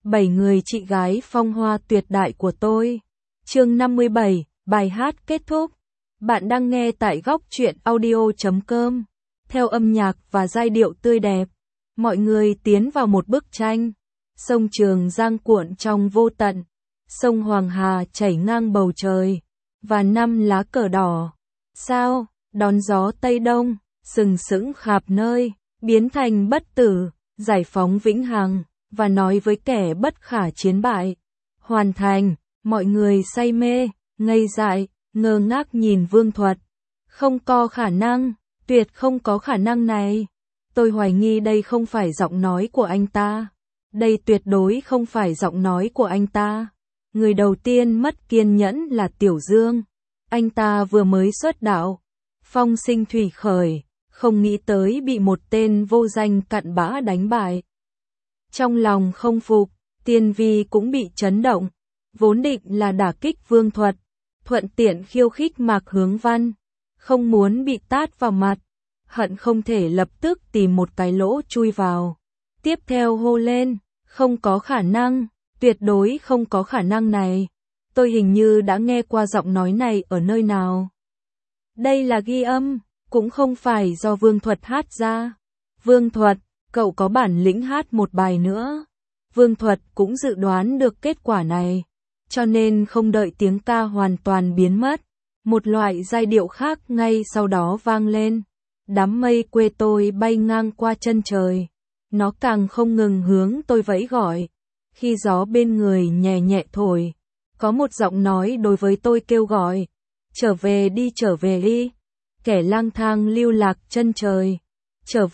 7 người chị gái phong hoa tuyệt đại của tôi. Chương 57, bài hát kết thúc. Bạn đang nghe tại góc truyện audio.com. Theo âm nhạc và giai điệu tươi đẹp, mọi người tiến vào một bức tranh. Sông Trường Giang cuộn trong vô tận, sông Hoàng Hà chảy ngang bầu trời, và 5 lá cờ đỏ sao đón gió Tây Đông, sừng sững khắp nơi, biến thành bất tử, giải phóng vĩnh hằng, và nói với kẻ bất khả chiến bại. Hoàn thành, mọi người say mê, ngây dại, ngơ ngác nhìn Vương Thuật. Không có khả năng, tuyệt không có khả năng này. Tôi hoài nghi đây không phải giọng nói của anh ta. Đây tuyệt đối không phải giọng nói của anh ta. Người đầu tiên mất kiên nhẫn là Tiểu Dương. Anh ta vừa mới xuất đạo, phong sinh thủy khởi, không nghĩ tới bị một tên vô danh cặn bã đánh bại. Trong lòng không phục, Tiên Vi cũng bị chấn động, vốn định là đả kích Vương Thuật, thuận tiện khiêu khích Mạc Hướng Văn, không muốn bị tát vào mặt, hận không thể lập tức tìm một cái lỗ chui vào. Tiếp theo hô lên, không có khả năng, tuyệt đối không có khả năng này. Tôi hình như đã nghe qua giọng nói này ở nơi nào. Đây là ghi âm, cũng không phải do Vương Thuật hát ra. Vương Thuật, cậu có bản lĩnh hát một bài nữa. Vương Thuật cũng dự đoán được kết quả này, cho nên không đợi tiếng ca hoàn toàn biến mất, một loại giai điệu khác ngay sau đó vang lên. Đám mây quê tôi bay ngang qua chân trời, nó càng không ngừng hướng tôi vẫy gọi. Khi gió bên người nhẹ nhẹ thổi, có một giọng nói đối với tôi kêu gọi, trở về đi, kẻ lang thang lưu lạc chân trời, trở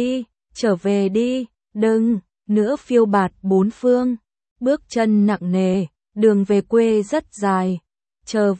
về đi, đừng nữa phiêu bạt bốn phương, bước chân nặng nề, đường về quê rất dài, trở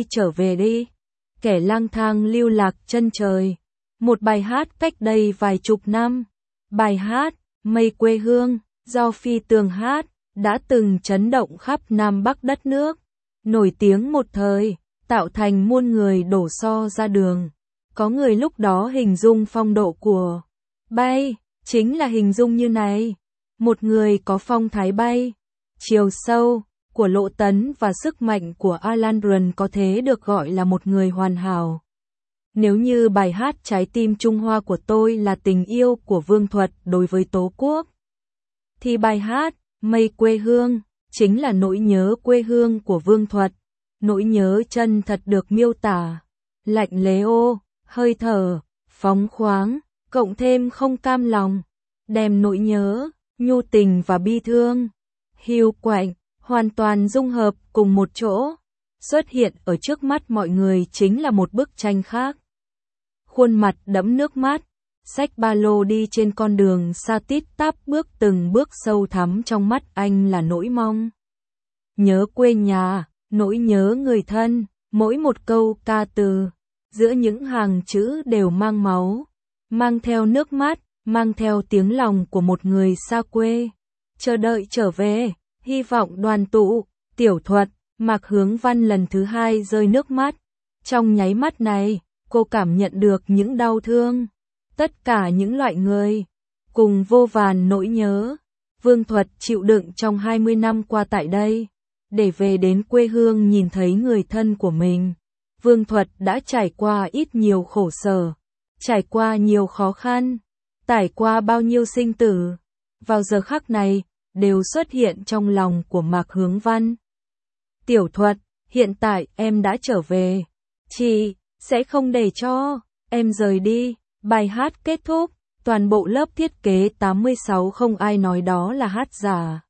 về đi, kẻ lang thang lưu lạc chân trời. Một bài hát cách đây vài chục năm, bài hát Mây quê hương do Phi Tường hát, đã từng chấn động khắp Nam Bắc đất nước, nổi tiếng một thời, tạo thành muôn người đổ xô ra đường. Có người lúc đó hình dung phong độ của bay, chính là hình dung như này. Một người có phong thái bay, chiều sâu của Lộ Tấn và sức mạnh của Alan Run có thể được gọi là một người hoàn hảo. Nếu như bài hát Trái tim Trung Hoa của tôi là tình yêu của Vương Thuật đối với Tổ quốc, thì bài hát Mây quê hương chính là nỗi nhớ quê hương của Vương Thuật. Nỗi nhớ chân thật được miêu tả, lạnh lẽo, hơi thở, phóng khoáng, cộng thêm không cam lòng, đem nỗi nhớ, nhu tình và bi thương, hiu quạnh, hoàn toàn dung hợp cùng một chỗ. Xuất hiện ở trước mắt mọi người chính là một bức tranh khác. Khuôn mặt đẫm nước mắt, xách ba lô đi trên con đường xa tít tắp, bước từng bước sâu thẳm trong mắt anh là nỗi mong nhớ quê nhà, nỗi nhớ người thân. Mỗi một câu ca từ, giữa những hàng chữ đều mang máu, mang theo nước mắt, mang theo tiếng lòng của một người xa quê, chờ đợi trở về, hy vọng đoàn tụ. Tiểu Thuật, Mạc Hướng Văn lần thứ hai rơi nước mắt. Trong nháy mắt này, cô cảm nhận được những đau thương, tất cả những loại người, cùng vô vàn nỗi nhớ. Vương Thuật chịu đựng trong 20 năm qua tại đây, để về đến quê hương nhìn thấy người thân của mình. Vương Thuật đã trải qua ít nhiều khổ sở, trải qua nhiều khó khăn, trải qua bao nhiêu sinh tử. Vào giờ khắc này, đều xuất hiện trong lòng của Mạc Hướng Văn. Tiểu Thuật, hiện tại em đã trở về. Chị sẽ không để cho em rời đi. Bài hát kết thúc, toàn bộ lớp thiết kế 86 không ai nói đó là hát giả.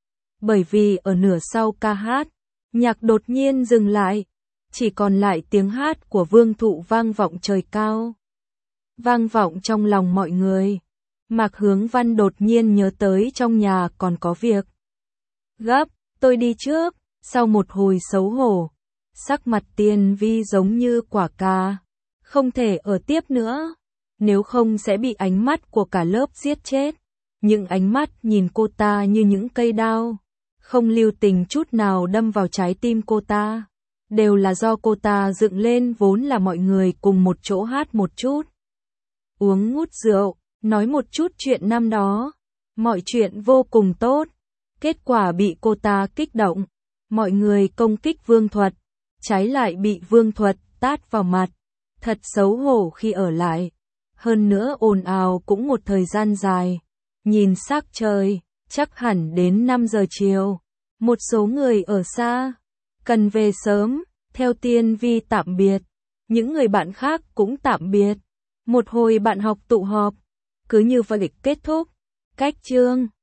Bởi vì ở nửa sau ca hát, nhạc đột nhiên dừng lại, chỉ còn lại tiếng hát của Vương Thụ vang vọng trời cao, vang vọng trong lòng mọi người. Mạc Hướng Văn đột nhiên nhớ tới trong nhà còn có việc gấp, tôi đi trước. Sau một hồi xấu hổ, sắc mặt Tiên Vi giống như quả cà, không thể ở tiếp nữa, nếu không sẽ bị ánh mắt của cả lớp giết chết. Những ánh mắt nhìn cô ta như những cây đao, không lưu tình chút nào đâm vào trái tim cô ta, đều là do cô ta dựng lên. Vốn là mọi người cùng một chỗ hát một chút, uống ngút rượu, nói một chút chuyện năm đó, mọi chuyện vô cùng tốt. Kết quả bị cô ta kích động. Mọi người công kích Vương Thuật, trái lại bị Vương Thuật tát vào mặt. Thật xấu hổ khi ở lại. Hơn nữa ồn ào cũng một thời gian dài. Nhìn sắc trời, chắc hẳn đến 5 giờ chiều. Một số người ở xa, cần về sớm, theo Tiên Vi tạm biệt. Những người bạn khác cũng tạm biệt. Một hồi bạn học tụ họp, cứ như vậy kết thúc. Cách chương